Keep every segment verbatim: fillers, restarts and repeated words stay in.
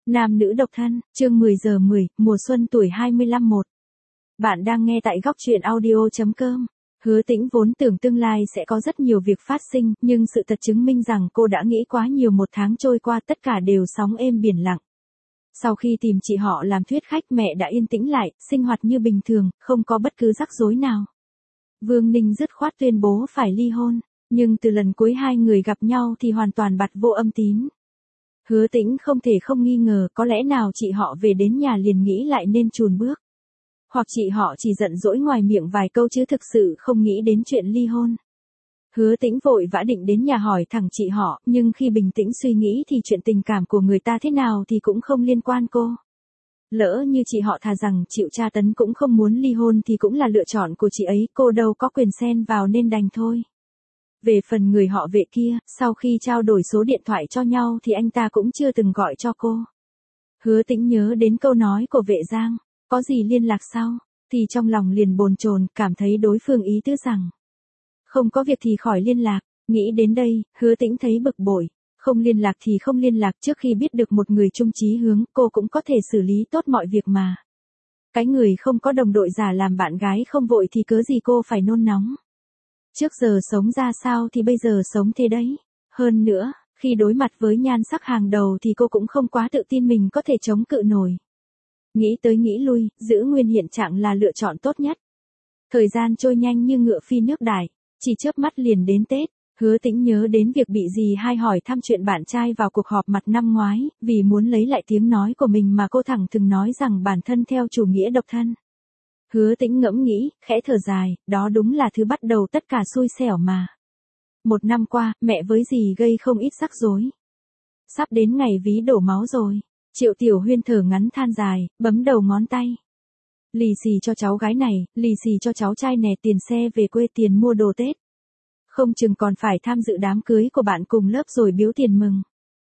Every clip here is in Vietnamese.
Nam nữ độc thân, chương mười giờ mười, mùa xuân tuổi hai mươi lăm một. Bạn đang nghe tại góc truyện audio.com. Hứa Tĩnh vốn tưởng tương lai sẽ có rất nhiều việc phát sinh, nhưng sự thật chứng minh rằng cô đã nghĩ quá nhiều. Một tháng trôi qua tất cả đều sóng êm biển lặng. Sau khi tìm chị họ làm thuyết khách, mẹ đã yên tĩnh lại, sinh hoạt như bình thường, không có bất cứ rắc rối nào. Vương Ninh dứt khoát tuyên bố phải ly hôn, nhưng từ lần cuối hai người gặp nhau thì hoàn toàn bặt vô âm tín. Hứa Tĩnh không thể không nghi ngờ có lẽ nào chị họ về đến nhà liền nghĩ lại nên chùn bước. Hoặc chị họ chỉ giận dỗi ngoài miệng vài câu chứ thực sự không nghĩ đến chuyện ly hôn. Hứa Tĩnh vội vã định đến nhà hỏi thẳng chị họ, nhưng khi bình tĩnh suy nghĩ thì chuyện tình cảm của người ta thế nào thì cũng không liên quan cô. Lỡ như chị họ thà rằng chịu tra tấn cũng không muốn ly hôn thì cũng là lựa chọn của chị ấy, cô đâu có quyền xen vào nên đành thôi. Về phần người họ vệ kia, sau khi trao đổi số điện thoại cho nhau thì anh ta cũng chưa từng gọi cho cô. Hứa Tĩnh nhớ đến câu nói của vệ Giang, có gì liên lạc sau, thì trong lòng liền bồn chồn, cảm thấy đối phương ý tứ rằng không có việc thì khỏi liên lạc. Nghĩ đến đây, Hứa Tĩnh thấy bực bội, không liên lạc thì không liên lạc, trước khi biết được một người chung chí hướng, cô cũng có thể xử lý tốt mọi việc mà. Cái người không có đồng đội giả làm bạn gái không vội thì cớ gì cô phải nôn nóng. Trước giờ sống ra sao thì bây giờ sống thế đấy. Hơn nữa, khi đối mặt với nhan sắc hàng đầu thì cô cũng không quá tự tin mình có thể chống cự nổi. Nghĩ tới nghĩ lui, giữ nguyên hiện trạng là lựa chọn tốt nhất. Thời gian trôi nhanh như ngựa phi nước đại, chỉ chớp mắt liền đến Tết. Hứa Tĩnh nhớ đến việc bị dì hai hỏi thăm chuyện bạn trai vào cuộc họp mặt năm ngoái, vì muốn lấy lại tiếng nói của mình mà cô thẳng thừng nói rằng bản thân theo chủ nghĩa độc thân. Hứa Tĩnh ngẫm nghĩ, khẽ thở dài, đó đúng là thứ bắt đầu tất cả xui xẻo mà. Một năm qua, mẹ với dì gây không ít rắc rối. Sắp đến ngày ví đổ máu rồi. Triệu Tiểu Huyên thở ngắn than dài, bấm đầu ngón tay. Lì xì cho cháu gái này, lì xì cho cháu trai nè, tiền xe về quê, tiền mua đồ Tết. Không chừng còn phải tham dự đám cưới của bạn cùng lớp rồi biếu tiền mừng.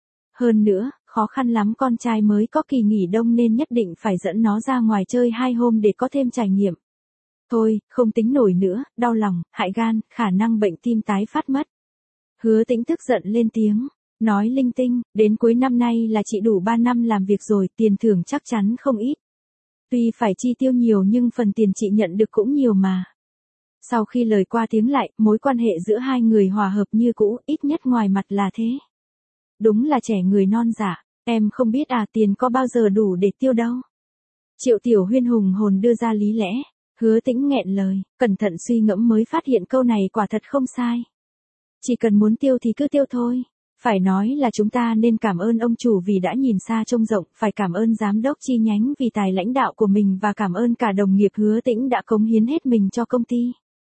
Hơn nữa, khó khăn lắm con trai mới có kỳ nghỉ đông nên nhất định phải dẫn nó ra ngoài chơi hai hôm để có thêm trải nghiệm. Thôi, không tính nổi nữa, đau lòng, hại gan, khả năng bệnh tim tái phát mất. Hứa Tĩnh tức giận lên tiếng, nói linh tinh, đến cuối năm nay là chị đủ ba năm làm việc rồi, tiền thưởng chắc chắn không ít. Tuy phải chi tiêu nhiều nhưng phần tiền chị nhận được cũng nhiều mà. Sau khi lời qua tiếng lại, mối quan hệ giữa hai người hòa hợp như cũ, ít nhất ngoài mặt là thế. Đúng là trẻ người non dạ, em không biết à, tiền có bao giờ đủ để tiêu đâu. Triệu Tiểu Huyên hùng hồn đưa ra lý lẽ. Hứa Tĩnh nghẹn lời, cẩn thận suy ngẫm mới phát hiện câu này quả thật không sai. Chỉ cần muốn tiêu thì cứ tiêu thôi. Phải nói là chúng ta nên cảm ơn ông chủ vì đã nhìn xa trông rộng, phải cảm ơn giám đốc chi nhánh vì tài lãnh đạo của mình và cảm ơn cả đồng nghiệp. Hứa Tĩnh đã cống hiến hết mình cho công ty.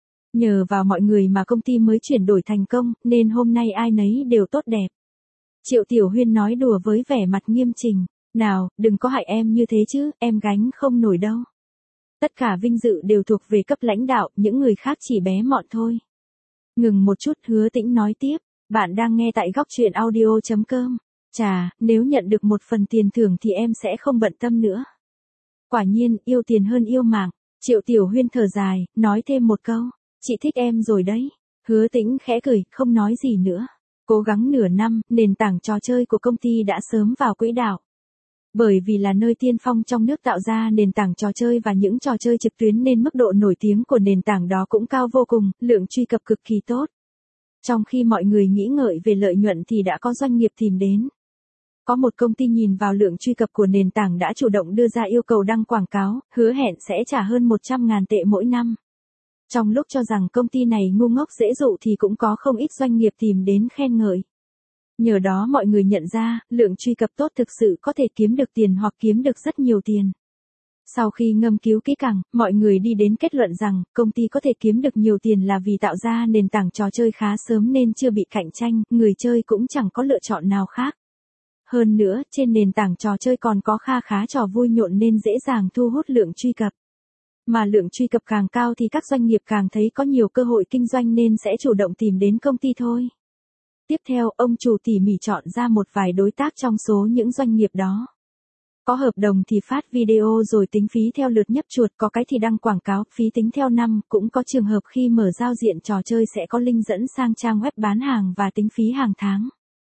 Nhờ vào mọi người mà công ty mới chuyển đổi thành công, nên hôm nay ai nấy đều tốt đẹp. Triệu Tiểu Huyên nói đùa với vẻ mặt nghiêm chỉnh, nào, đừng có hại em như thế chứ, em gánh không nổi đâu. Tất cả vinh dự đều thuộc về cấp lãnh đạo, những người khác chỉ bé mọn thôi. Ngừng một chút, Hứa Tĩnh nói tiếp, bạn đang nghe tại góc truyện audio.com. Chà, nếu nhận được một phần tiền thưởng thì em sẽ không bận tâm nữa. Quả nhiên, yêu tiền hơn yêu mạng. Triệu Tiểu Huyên thở dài, nói thêm một câu, chị thích em rồi đấy. Hứa Tĩnh khẽ cười, không nói gì nữa. Cố gắng nửa năm, nền tảng trò chơi của công ty đã sớm vào quỹ đạo. Bởi vì là nơi tiên phong trong nước tạo ra nền tảng trò chơi và những trò chơi trực tuyến nên mức độ nổi tiếng của nền tảng đó cũng cao vô cùng, lượng truy cập cực kỳ tốt. Trong khi mọi người nghĩ ngợi về lợi nhuận thì đã có doanh nghiệp tìm đến. Có một công ty nhìn vào lượng truy cập của nền tảng đã chủ động đưa ra yêu cầu đăng quảng cáo, hứa hẹn sẽ trả hơn một trăm ngàn tệ mỗi năm. Trong lúc cho rằng công ty này ngu ngốc dễ dụ thì cũng có không ít doanh nghiệp tìm đến khen ngợi. Nhờ đó mọi người nhận ra, lượng truy cập tốt thực sự có thể kiếm được tiền hoặc kiếm được rất nhiều tiền. Sau khi ngâm cứu kỹ càng, mọi người đi đến kết luận rằng, công ty có thể kiếm được nhiều tiền là vì tạo ra nền tảng trò chơi khá sớm nên chưa bị cạnh tranh, người chơi cũng chẳng có lựa chọn nào khác. Hơn nữa, trên nền tảng trò chơi còn có kha khá trò vui nhộn nên dễ dàng thu hút lượng truy cập. Mà lượng truy cập càng cao thì các doanh nghiệp càng thấy có nhiều cơ hội kinh doanh nên sẽ chủ động tìm đến công ty thôi. Tiếp theo, ông chủ tỉ mỉ chọn ra một vài đối tác trong số những doanh nghiệp đó. Có hợp đồng thì phát video rồi tính phí theo lượt nhấp chuột, có cái thì đăng quảng cáo, phí tính theo năm, cũng có trường hợp khi mở giao diện trò chơi sẽ có link dẫn sang trang web bán hàng và tính phí hàng tháng.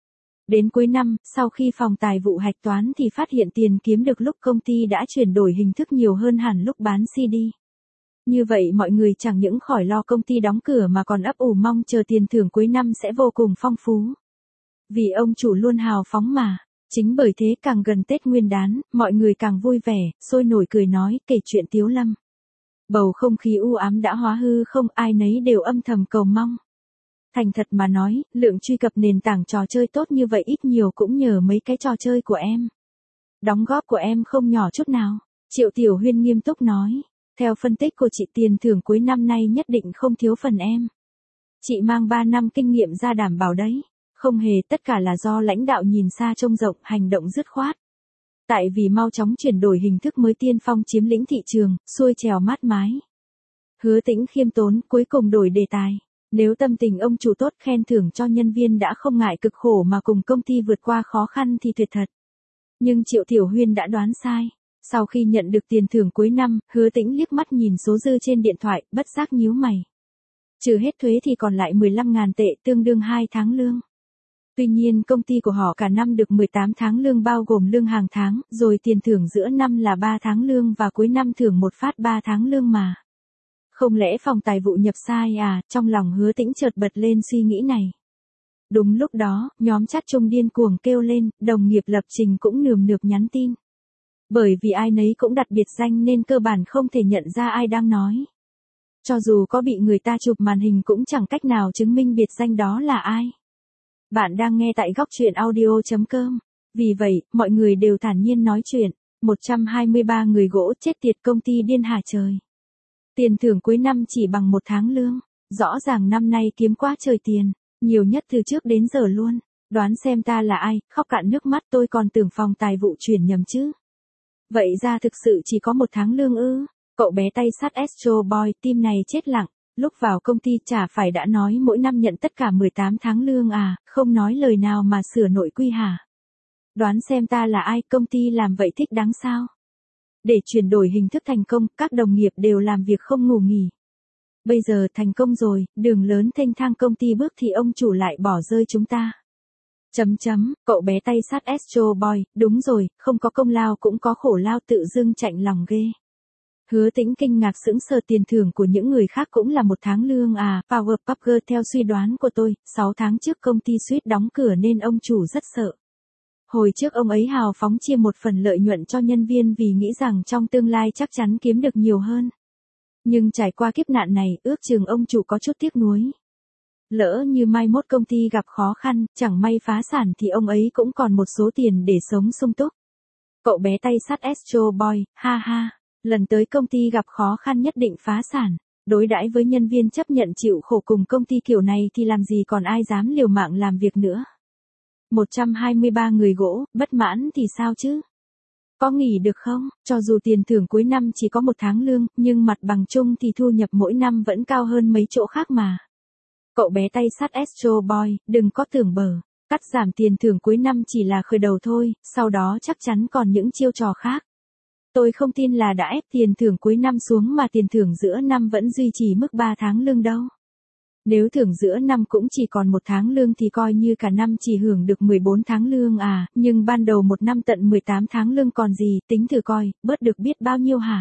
Đến cuối năm, sau khi phòng tài vụ hạch toán thì phát hiện tiền kiếm được lúc công ty đã chuyển đổi hình thức nhiều hơn hẳn lúc bán xê đê. Như vậy mọi người chẳng những khỏi lo công ty đóng cửa mà còn ấp ủ mong chờ tiền thưởng cuối năm sẽ vô cùng phong phú. Vì ông chủ luôn hào phóng mà. Chính bởi thế càng gần Tết Nguyên đán, mọi người càng vui vẻ, sôi nổi cười nói, kể chuyện Tiếu Lâm. Bầu không khí u ám đã hóa hư không, ai nấy đều âm thầm cầu mong. Thành thật mà nói, lượng truy cập nền tảng trò chơi tốt như vậy ít nhiều cũng nhờ mấy cái trò chơi của em. Đóng góp của em không nhỏ chút nào. Triệu Tiểu Huyên nghiêm túc nói. Theo phân tích của chị, tiền thưởng cuối năm nay nhất định không thiếu phần em. Chị mang ba năm kinh nghiệm ra đảm bảo đấy. Không hề, tất cả là do lãnh đạo nhìn xa trông rộng, hành động dứt khoát. Tại vì mau chóng chuyển đổi hình thức mới tiên phong chiếm lĩnh thị trường, xuôi trèo mát mái. Hứa Tĩnh khiêm tốn, cuối cùng đổi đề tài. Nếu tâm tình ông chủ tốt, khen thưởng cho nhân viên đã không ngại cực khổ mà cùng công ty vượt qua khó khăn thì tuyệt thật. Nhưng Triệu Tiểu Huyên đã đoán sai. Sau khi nhận được tiền thưởng cuối năm, Hứa Tĩnh liếc mắt nhìn số dư trên điện thoại, bất giác nhíu mày. Trừ hết thuế thì còn lại mười lăm nghìn tệ, tương đương hai tháng lương. Tuy nhiên công ty của họ cả năm được mười tám tháng lương bao gồm lương hàng tháng, rồi tiền thưởng giữa năm là ba tháng lương và cuối năm thưởng một phát ba tháng lương mà. Không lẽ phòng tài vụ nhập sai à, trong lòng Hứa Tĩnh chợt bật lên suy nghĩ này. Đúng lúc đó, nhóm chat chung điên cuồng kêu lên, đồng nghiệp lập trình cũng nườm nượp nhắn tin. Bởi vì ai nấy cũng đặt biệt danh nên cơ bản không thể nhận ra ai đang nói. Cho dù có bị người ta chụp màn hình cũng chẳng cách nào chứng minh biệt danh đó là ai. Bạn đang nghe tại góc chuyện audio chấm com. Vì vậy, mọi người đều thản nhiên nói chuyện. một trăm hai mươi ba người gỗ chết tiệt, công ty điên hả trời. Tiền thưởng cuối năm chỉ bằng một tháng lương. Rõ ràng năm nay kiếm quá trời tiền. Nhiều nhất từ trước đến giờ luôn. Đoán xem ta là ai, khóc cạn nước mắt, tôi còn tưởng phòng tài vụ chuyển nhầm chứ. Vậy ra thực sự chỉ có một tháng lương ư. Cậu bé tay sắt Astro Boy, tim này chết lặng. Lúc vào công ty chả phải đã nói mỗi năm nhận tất cả mười tám tháng lương à, không nói lời nào mà sửa nội quy hả? Đoán xem ta là ai, công ty làm vậy thích đáng sao? Để chuyển đổi hình thức thành công, các đồng nghiệp đều làm việc không ngủ nghỉ. Bây giờ thành công rồi, đường lớn thênh thang công ty bước thì ông chủ lại bỏ rơi chúng ta. Chấm chấm, cậu bé tay sắt Astro Boy, đúng rồi, không có công lao cũng có khổ lao, tự dưng chạnh lòng ghê. Hứa Tĩnh kinh ngạc sững sờ, tiền thưởng của những người khác cũng là một tháng lương à, Power Puff Girl, theo suy đoán của tôi, sáu tháng trước công ty suýt đóng cửa nên ông chủ rất sợ. Hồi trước ông ấy hào phóng chia một phần lợi nhuận cho nhân viên vì nghĩ rằng trong tương lai chắc chắn kiếm được nhiều hơn. Nhưng trải qua kiếp nạn này, ước chừng ông chủ có chút tiếc nuối. Lỡ như mai mốt công ty gặp khó khăn, chẳng may phá sản thì ông ấy cũng còn một số tiền để sống sung túc. Cậu bé tay sắt Astro Boy, ha ha. Lần tới công ty gặp khó khăn nhất định phá sản. Đối đãi với nhân viên chấp nhận chịu khổ cùng công ty kiểu này thì làm gì còn ai dám liều mạng làm việc nữa. một trăm hai mươi ba người gỗ, bất mãn thì sao chứ? Có nghỉ được không? Cho dù tiền thưởng cuối năm chỉ có một tháng lương, nhưng mặt bằng chung thì thu nhập mỗi năm vẫn cao hơn mấy chỗ khác mà. Cậu bé tay sắt Astro Boy, đừng có tưởng bở. Cắt giảm tiền thưởng cuối năm chỉ là khởi đầu thôi, sau đó chắc chắn còn những chiêu trò khác. Tôi không tin là đã ép tiền thưởng cuối năm xuống mà tiền thưởng giữa năm vẫn duy trì mức ba tháng lương đâu. Nếu thưởng giữa năm cũng chỉ còn một tháng lương thì coi như cả năm chỉ hưởng được mười bốn tháng lương à, nhưng ban đầu một năm tận mười tám tháng lương còn gì, tính thử coi, bớt được biết bao nhiêu hả?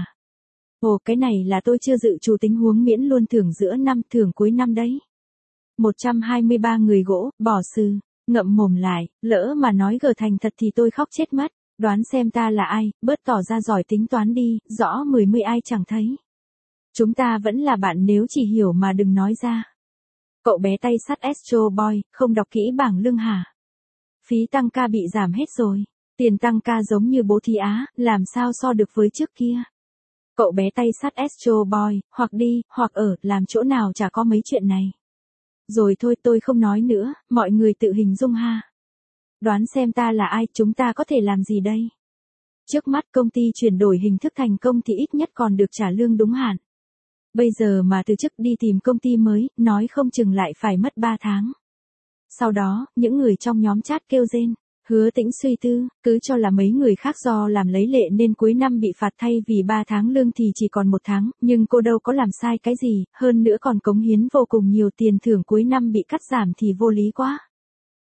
Ồ, cái này là tôi chưa dự trù tình huống miễn luôn thưởng giữa năm, thưởng cuối năm đấy. một trăm hai mươi ba người gỗ, bỏ sư, ngậm mồm lại, lỡ mà nói gờ thành thật thì tôi khóc chết mất. Đoán xem ta là ai, bớt tỏ ra giỏi tính toán đi, rõ mười mươi ai chẳng thấy. Chúng ta vẫn là bạn nếu chỉ hiểu mà đừng nói ra. Cậu bé tay sắt Astro Boy, không đọc kỹ bảng lương hả? Phí tăng ca bị giảm hết rồi. Tiền tăng ca giống như bố thí á, làm sao so được với trước kia. Cậu bé tay sắt Astro Boy, hoặc đi, hoặc ở, làm chỗ nào chả có mấy chuyện này. Rồi thôi, tôi không nói nữa, mọi người tự hình dung ha. Đoán xem ta là ai, chúng ta có thể làm gì đây? Trước mắt công ty chuyển đổi hình thức thành công thì ít nhất còn được trả lương đúng hạn. Bây giờ mà từ chức đi tìm công ty mới, nói không chừng lại phải mất ba tháng. Sau đó, những người trong nhóm chat kêu rên. Hứa Tĩnh suy tư, cứ cho là mấy người khác do làm lấy lệ nên cuối năm bị phạt thay vì ba tháng lương thì chỉ còn một tháng, nhưng cô đâu có làm sai cái gì, hơn nữa còn cống hiến vô cùng nhiều, tiền thưởng cuối năm bị cắt giảm thì vô lý quá.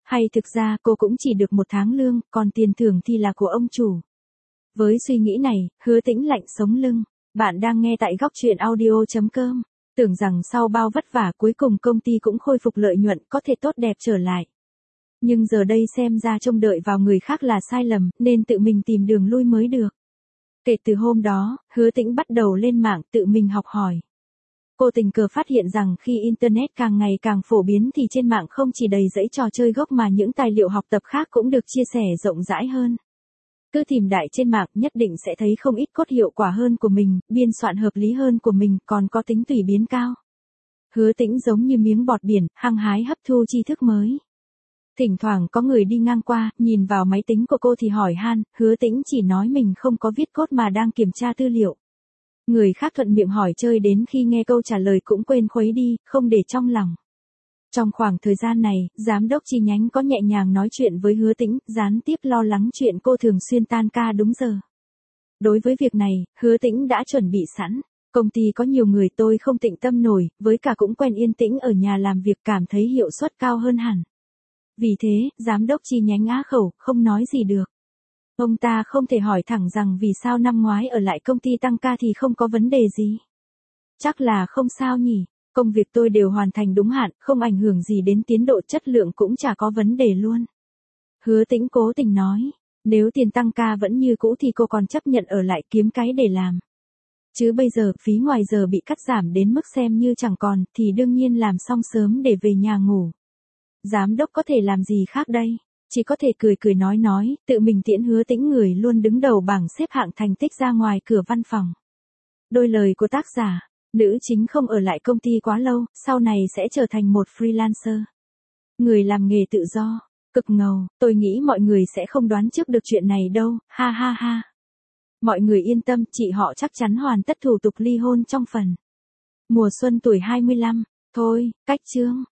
Hay thực ra cô cũng chỉ được một tháng lương, còn tiền thưởng thì là của ông chủ. Với suy nghĩ này, Hứa Tĩnh lạnh sống lưng. Bạn đang nghe tại góc truyện audio chấm com. Tưởng rằng sau bao vất vả cuối cùng công ty cũng khôi phục lợi nhuận có thể tốt đẹp trở lại. Nhưng giờ đây xem ra trông đợi vào người khác là sai lầm, nên tự mình tìm đường lui mới được. Kể từ hôm đó, Hứa Tĩnh bắt đầu lên mạng tự mình học hỏi. Cô tình cờ phát hiện rằng khi Internet càng ngày càng phổ biến thì trên mạng không chỉ đầy rẫy trò chơi gốc mà những tài liệu học tập khác cũng được chia sẻ rộng rãi hơn. Cứ tìm đại trên mạng nhất định sẽ thấy không ít cốt hiệu quả hơn của mình, biên soạn hợp lý hơn của mình, còn có tính tùy biến cao. Hứa Tĩnh giống như miếng bọt biển, hăng hái hấp thu tri thức mới. Thỉnh thoảng có người đi ngang qua, nhìn vào máy tính của cô thì hỏi han, Hứa Tĩnh chỉ nói mình không có viết code mà đang kiểm tra tư liệu. Người khác thuận miệng hỏi chơi đến khi nghe câu trả lời cũng quên khuấy đi, không để trong lòng. Trong khoảng thời gian này, giám đốc chi nhánh có nhẹ nhàng nói chuyện với Hứa Tĩnh, gián tiếp lo lắng chuyện cô thường xuyên tan ca đúng giờ. Đối với việc này, Hứa Tĩnh đã chuẩn bị sẵn. Công ty có nhiều người tôi không tịnh tâm nổi, với cả cũng quen yên tĩnh ở nhà làm việc cảm thấy hiệu suất cao hơn hẳn. Vì thế, giám đốc chi nhánh á khẩu, không nói gì được. Ông ta không thể hỏi thẳng rằng vì sao năm ngoái ở lại công ty tăng ca thì không có vấn đề gì. Chắc là không sao nhỉ, công việc tôi đều hoàn thành đúng hạn, không ảnh hưởng gì đến tiến độ chất lượng cũng chả có vấn đề luôn. Hứa Tĩnh cố tình nói, nếu tiền tăng ca vẫn như cũ thì cô còn chấp nhận ở lại kiếm cái để làm. Chứ bây giờ phí ngoài giờ bị cắt giảm đến mức xem như chẳng còn thì đương nhiên làm xong sớm để về nhà ngủ. Giám đốc có thể làm gì khác đây? Chỉ có thể cười cười nói nói, tự mình tiễn Hứa Tĩnh người luôn đứng đầu bảng xếp hạng thành tích ra ngoài cửa văn phòng. Đôi lời của tác giả, nữ chính không ở lại công ty quá lâu, sau này sẽ trở thành một freelancer. Người làm nghề tự do, cực ngầu, tôi nghĩ mọi người sẽ không đoán trước được chuyện này đâu, ha ha ha. Mọi người yên tâm, chị họ chắc chắn hoàn tất thủ tục ly hôn trong phần. Mùa xuân tuổi hai mươi lăm, thôi, cách chương.